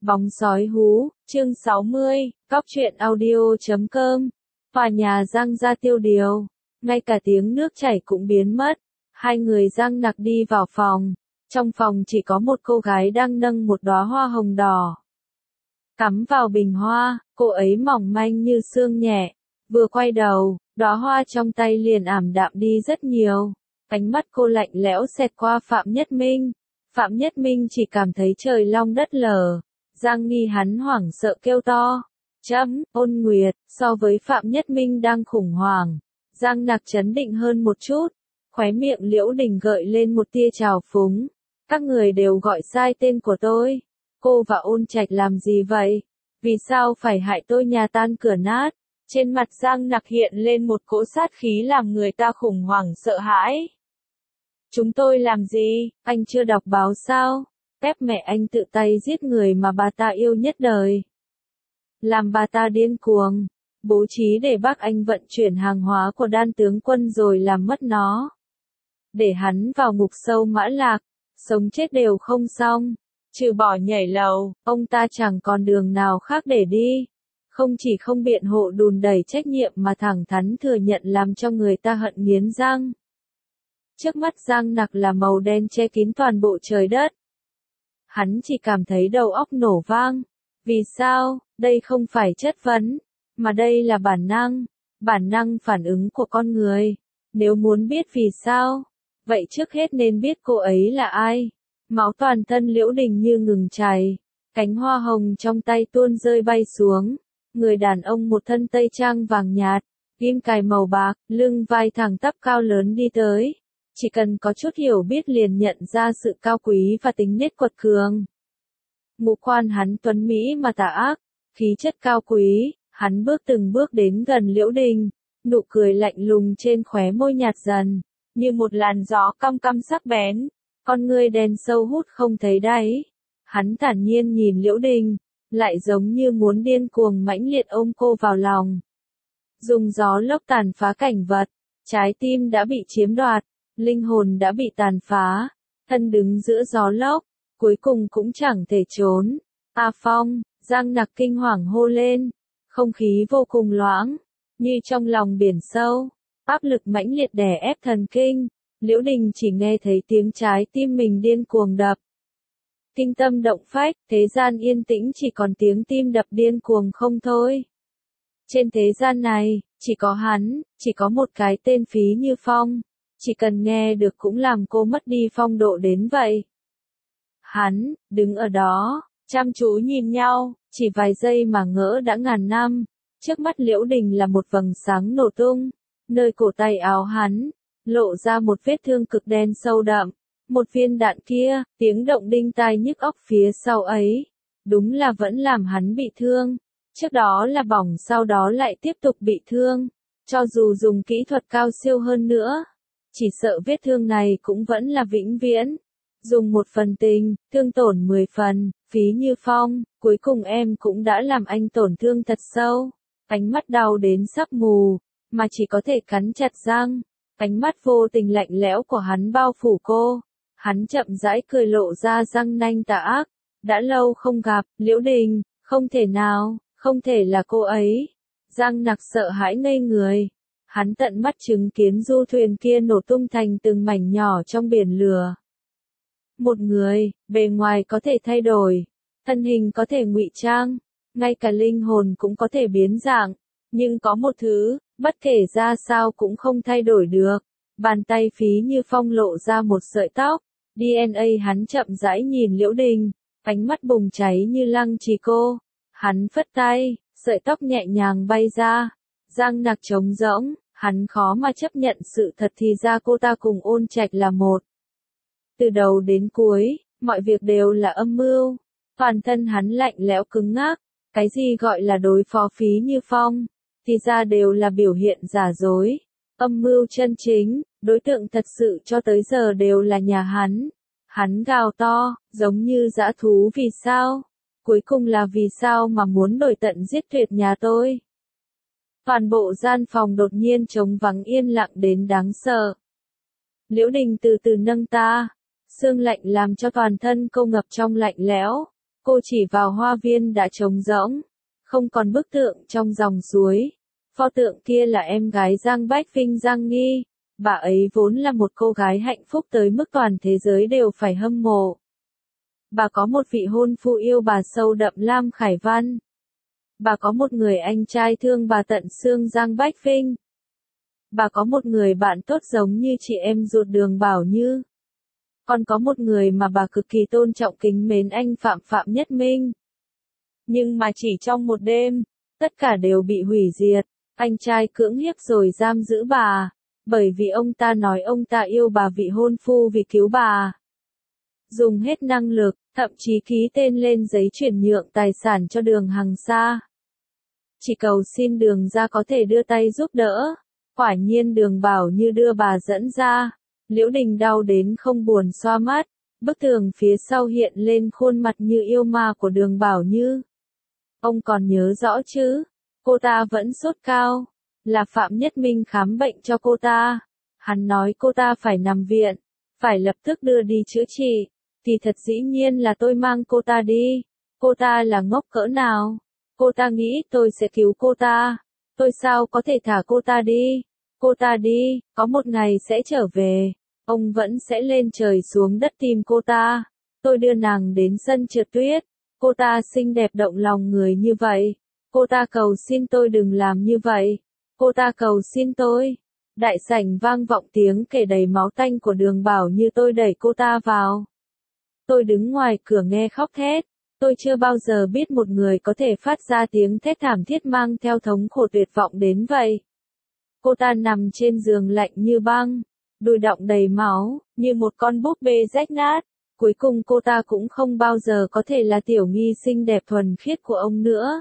Bóng sói hú, chương 60, Cóc truyện audio.com. Tòa nhà Giang ra tiêu điều, ngay cả tiếng nước chảy cũng biến mất. Hai người Giang Nặc đi vào phòng. Trong phòng chỉ có một cô gái đang nâng một đóa hoa hồng đỏ. Cắm vào bình hoa, cô ấy mỏng manh như sương nhẹ. Vừa quay đầu, đóa hoa trong tay liền ảm đạm đi rất nhiều. Ánh mắt cô lạnh lẽo xẹt qua Phạm Nhất Minh. Phạm Nhất Minh chỉ cảm thấy trời long đất lở. Giang Nghi hắn hoảng sợ kêu to. Ôn Nguyệt, so với Phạm Nhất Minh đang khủng hoảng, Giang Nặc trấn định hơn một chút. Khóe miệng Liễu Đình gợi lên một tia trào phúng. Các người đều gọi sai tên của tôi. Cô và Ôn Trạch làm gì vậy? Vì sao phải hại tôi nhà tan cửa nát? Trên mặt Giang Nặc hiện lên một cỗ sát khí làm người ta khủng hoảng sợ hãi. Chúng tôi làm gì? Anh chưa đọc báo sao? Ép mẹ anh tự tay giết người mà bà ta yêu nhất đời. Làm bà ta điên cuồng. Bố trí để bác anh vận chuyển hàng hóa của Đan tướng quân rồi làm mất nó. Để hắn vào ngục sâu Mã Lạc. Sống chết đều không xong. Trừ bỏ nhảy lầu, ông ta chẳng còn đường nào khác để đi. Không chỉ không biện hộ đùn đẩy trách nhiệm mà thẳng thắn thừa nhận làm cho người ta hận nghiến răng. Trước mắt Giang Nặc là màu đen che kín toàn bộ trời đất. Hắn chỉ cảm thấy đầu óc nổ vang. Vì sao? Đây không phải chất vấn, mà đây là bản năng phản ứng của con người. Nếu muốn biết vì sao, vậy trước hết nên biết cô ấy là ai. Máu toàn thân Liễu Đình như ngừng chảy, cánh hoa hồng trong tay tuôn rơi bay xuống. Người đàn ông một thân tây trang vàng nhạt, ghim cài màu bạc, lưng vai thẳng tắp cao lớn đi tới. Chỉ cần có chút hiểu biết liền nhận ra sự cao quý và tính nết quật cường. Ngũ quan hắn tuấn mỹ mà tà ác, khí chất cao quý, hắn bước từng bước đến gần Liễu Đình, nụ cười lạnh lùng trên khóe môi nhạt dần, như một làn gió căm căm sắc bén, con ngươi đen sâu hút không thấy đáy. Hắn thản nhiên nhìn Liễu Đình, lại giống như muốn điên cuồng mãnh liệt ôm cô vào lòng. Dùng gió lốc tàn phá cảnh vật, trái tim đã bị chiếm đoạt, linh hồn đã bị tàn phá, thân đứng giữa gió lốc, cuối cùng cũng chẳng thể trốn. A Phong, Giang Nặc kinh hoàng hô lên, không khí vô cùng loãng, như trong lòng biển sâu, áp lực mãnh liệt đè ép thần kinh. Liễu Đình chỉ nghe thấy tiếng trái tim mình điên cuồng đập. Kinh tâm động phách, thế gian yên tĩnh chỉ còn tiếng tim đập điên cuồng không thôi. Trên thế gian này, chỉ có hắn, chỉ có một cái tên Phí Như Phong, chỉ cần nghe được cũng làm cô mất đi phong độ đến vậy. Hắn, đứng ở đó, chăm chú nhìn nhau, chỉ vài giây mà ngỡ đã ngàn năm. Trước mắt Liễu Đình là một vầng sáng nổ tung, nơi cổ tay áo hắn, lộ ra một vết thương cực đen sâu đậm. Một viên đạn kia, tiếng động đinh tai nhức óc phía sau ấy, đúng là vẫn làm hắn bị thương. Trước đó là bỏng, sau đó lại tiếp tục bị thương. Cho dù dùng kỹ thuật cao siêu hơn nữa, chỉ sợ vết thương này cũng vẫn là vĩnh viễn. Dùng một phần tình, thương tổn 10 phần, Phí Như Phong, cuối cùng em cũng đã làm anh tổn thương thật sâu. Ánh mắt đau đến sắp mù, mà chỉ có thể cắn chặt răng. Ánh mắt vô tình lạnh lẽo của hắn bao phủ cô. Hắn chậm rãi cười lộ ra răng nanh tà ác. Đã lâu không gặp, Liễu Đình, không thể nào, không thể là cô ấy. Giang Nặc sợ hãi ngây người. Hắn tận mắt chứng kiến du thuyền kia nổ tung thành từng mảnh nhỏ trong biển lửa. Một người, bề ngoài có thể thay đổi, thân hình có thể ngụy trang, ngay cả linh hồn cũng có thể biến dạng, nhưng có một thứ, bất kể ra sao cũng không thay đổi được. Bàn tay Phí Như Phong lộ ra một sợi tóc, DNA. Hắn chậm rãi nhìn Liễu Đình, ánh mắt bùng cháy như lăng trì cô. Hắn phất tay, sợi tóc nhẹ nhàng bay ra. Giang Nặc trống rỗng, hắn khó mà chấp nhận sự thật thì ra cô ta cùng Ôn Trạch là một. Từ đầu đến cuối, mọi việc đều là âm mưu. Toàn thân hắn lạnh lẽo cứng ngắc. Cái gì gọi là đối phó Phí Như Phong, thì ra đều là biểu hiện giả dối. Âm mưu chân chính, đối tượng thật sự cho tới giờ đều là nhà hắn. Hắn gào to, giống như dã thú. Vì sao? Cuối cùng là vì sao mà muốn đổi tận giết tuyệt nhà tôi? Toàn bộ gian phòng đột nhiên trống vắng yên lặng đến đáng sợ. Liễu Đình từ từ nâng ta. Sương lạnh làm cho toàn thân cô ngập trong lạnh lẽo. Cô chỉ vào hoa viên đã trống rỗng, không còn bức tượng trong dòng suối. Pho tượng kia là em gái Giang Bách Vinh Giang Nghi, bà ấy vốn là một cô gái hạnh phúc tới mức toàn thế giới đều phải hâm mộ. Bà có một vị hôn phu yêu bà sâu đậm Lam Khải Văn. Bà có một người anh trai thương bà tận xương Giang Bách Vinh. Bà có một người bạn tốt giống như chị em ruột Đường Bảo Như. Còn có một người mà bà cực kỳ tôn trọng kính mến anh Phạm Nhất Minh. Nhưng mà chỉ trong một đêm, tất cả đều bị hủy diệt. Anh trai cưỡng hiếp rồi giam giữ bà, bởi vì ông ta nói ông ta yêu bà vị hôn phu vì cứu bà. Dùng hết năng lực, thậm chí ký tên lên giấy chuyển nhượng tài sản cho Đường Hằng Sa. Chỉ cầu xin Đường gia có thể đưa tay giúp đỡ. Quả nhiên Đường Bảo Như đưa bà dẫn ra. Liễu Đình đau đến không buồn xoa mắt. Bức tường phía sau hiện lên khuôn mặt như yêu ma của Đường Bảo Như. Ông còn nhớ rõ chứ? Cô ta vẫn sốt cao. Là Phạm Nhất Minh khám bệnh cho cô ta. Hắn nói cô ta phải nằm viện. Phải lập tức đưa đi chữa trị. Thì thật dĩ nhiên là tôi mang cô ta đi. Cô ta là ngốc cỡ nào? Cô ta nghĩ tôi sẽ cứu cô ta. Tôi sao có thể thả cô ta đi? Cô ta đi, có một ngày sẽ trở về. Ông vẫn sẽ lên trời xuống đất tìm cô ta. Tôi đưa nàng đến sân trượt tuyết. Cô ta xinh đẹp động lòng người như vậy. Cô ta cầu xin tôi đừng làm như vậy. Cô ta cầu xin tôi. Đại sảnh vang vọng tiếng kể đầy máu tanh của Đường Bảo Như. Tôi đẩy cô ta vào. Tôi đứng ngoài cửa nghe khóc thét. Tôi chưa bao giờ biết một người có thể phát ra tiếng thét thảm thiết mang theo thống khổ tuyệt vọng đến vậy. Cô ta nằm trên giường lạnh như băng, đùi đọng đầy máu, như một con búp bê rách nát. Cuối cùng cô ta cũng không bao giờ có thể là Tiểu Nghi xinh đẹp thuần khiết của ông nữa.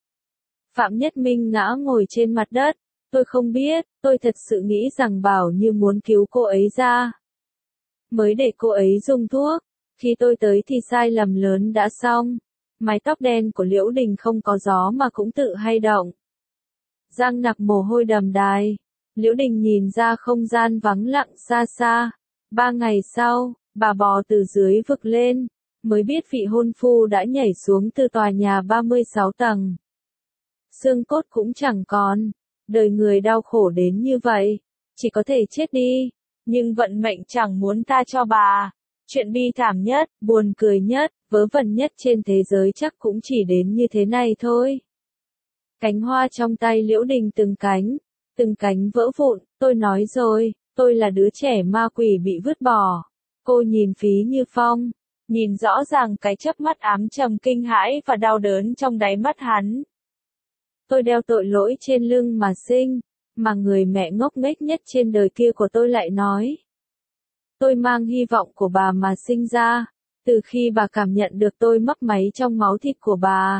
Phạm Nhất Minh ngã ngồi trên mặt đất. Tôi không biết, tôi thật sự nghĩ rằng Bảo Như muốn cứu cô ấy ra. Mới để cô ấy dùng thuốc. Khi tôi tới thì sai lầm lớn đã xong. Mái tóc đen của Liễu Đình không có gió mà cũng tự hay động. Giang Nặc mồ hôi đầm đìa. Liễu Đình nhìn ra không gian vắng lặng xa xa. 3 ngày sau, bà bò từ dưới vực lên, mới biết vị hôn phu đã nhảy xuống từ tòa nhà 36 tầng. Xương cốt cũng chẳng còn. Đời người đau khổ đến như vậy, chỉ có thể chết đi. Nhưng vận mệnh chẳng muốn tha cho bà. Chuyện bi thảm nhất, buồn cười nhất, vớ vẩn nhất trên thế giới chắc cũng chỉ đến như thế này thôi. Cánh hoa trong tay Liễu Đình từng cánh vỡ vụn. Tôi nói rồi, tôi là đứa trẻ ma quỷ bị vứt bỏ. Cô nhìn Phí Như Phong, nhìn rõ ràng cái chớp mắt ám trầm kinh hãi và đau đớn trong đáy mắt hắn. Tôi đeo tội lỗi trên lưng mà sinh, mà người mẹ ngốc nghếch nhất trên đời kia của tôi lại nói. Tôi mang hy vọng của bà mà sinh ra, từ khi bà cảm nhận được tôi mấp máy trong máu thịt của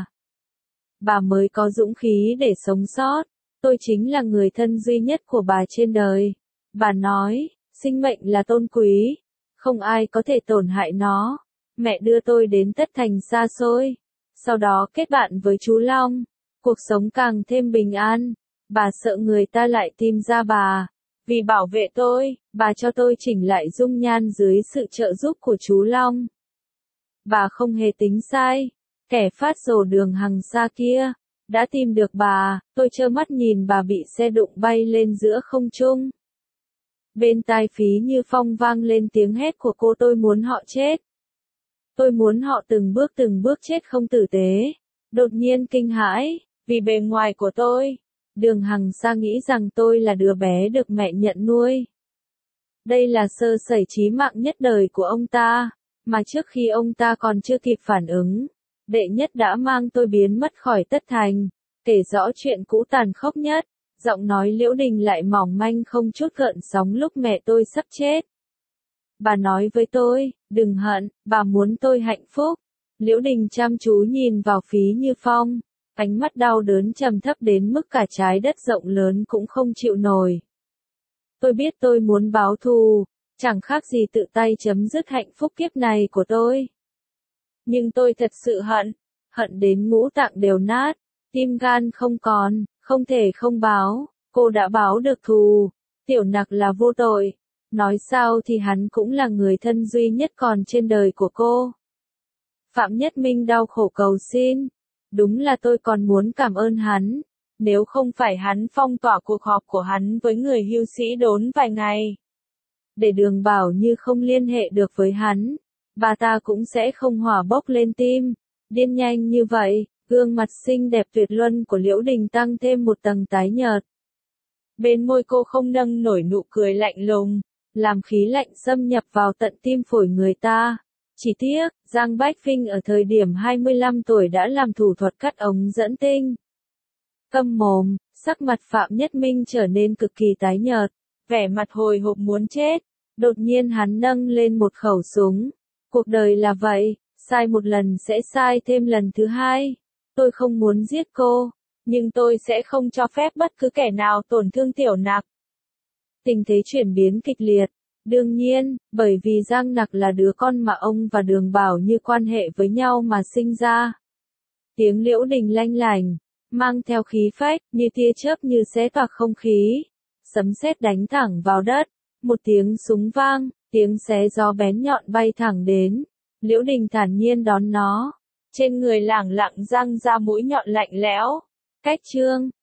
bà mới có dũng khí để sống sót. Tôi chính là người thân duy nhất của bà trên đời. Bà nói, sinh mệnh là tôn quý, không ai có thể tổn hại nó. Mẹ đưa tôi đến Tất Thành xa xôi, sau đó kết bạn với chú Long. Cuộc sống càng thêm bình an. Bà sợ người ta lại tìm ra bà. Vì bảo vệ tôi, bà cho tôi chỉnh lại dung nhan dưới sự trợ giúp của chú Long. Bà không hề tính sai. Kẻ phát rồ Đường Hằng Sa kia đã tìm được bà. Tôi trơ mắt nhìn bà bị xe đụng bay lên giữa không trung. Bên tai Phí Như Phong vang lên tiếng hét của cô. Tôi muốn họ chết. Tôi muốn họ từng bước chết không tử tế. Đột nhiên kinh hãi, vì bề ngoài của tôi. Đường Hằng Sa nghĩ rằng tôi là đứa bé được mẹ nhận nuôi. Đây là sơ sẩy chí mạng nhất đời của ông ta, mà trước khi ông ta còn chưa kịp phản ứng, đệ nhất đã mang tôi biến mất khỏi Tất Thành, kể rõ chuyện cũ tàn khốc nhất. Giọng nói Liễu Đình lại mỏng manh không chút gợn sóng lúc mẹ tôi sắp chết. Bà nói với tôi, đừng hận, bà muốn tôi hạnh phúc. Liễu Đình chăm chú nhìn vào Phí Như Phong, ánh mắt đau đớn trầm thấp đến mức cả trái đất rộng lớn cũng không chịu nổi. Tôi biết tôi muốn báo thù, chẳng khác gì tự tay chấm dứt hạnh phúc kiếp này của tôi. Nhưng tôi thật sự hận đến ngũ tạng đều nát, tim gan không còn, không thể không báo. Cô đã báo được thù, Tiểu Nặc là vô tội. Nói sao thì hắn cũng là người thân duy nhất còn trên đời của cô. Phạm Nhất Minh đau khổ cầu xin. Đúng là tôi còn muốn cảm ơn hắn. Nếu không phải hắn phong tỏa cuộc họp của hắn với người hưu sĩ đốn vài ngày. Để Đường Bảo Như không liên hệ được với hắn. Bà ta cũng sẽ không hỏa bốc lên tim. Điên nhanh như vậy, gương mặt xinh đẹp tuyệt luân của Liễu Đình tăng thêm một tầng tái nhợt. Bên môi cô không nâng nổi nụ cười lạnh lùng, làm khí lạnh xâm nhập vào tận tim phổi người ta. Chỉ tiếc, Giang Bách Vinh ở thời điểm 25 tuổi đã làm thủ thuật cắt ống dẫn tinh. Câm mồm, sắc mặt Phạm Nhất Minh trở nên cực kỳ tái nhợt, vẻ mặt hồi hộp muốn chết. Đột nhiên hắn nâng lên một khẩu súng. Cuộc đời là vậy, sai một lần sẽ sai thêm lần thứ hai. Tôi không muốn giết cô, nhưng tôi sẽ không cho phép bất cứ kẻ nào tổn thương Tiểu Nặc. Tình thế chuyển biến kịch liệt. Đương nhiên, bởi vì Giang Nặc là đứa con mà ông và Đường Bảo Như quan hệ với nhau mà sinh ra. Tiếng Liễu Đình lanh lành, mang theo khí phách, như tia chớp như xé toạc không khí. Sấm sét đánh thẳng vào đất, một tiếng súng vang, tiếng xé gió bén nhọn bay thẳng đến. Liễu Đình thản nhiên đón nó. Trên người lẳng lặng răng ra mũi nhọn lạnh lẽo. Cách chương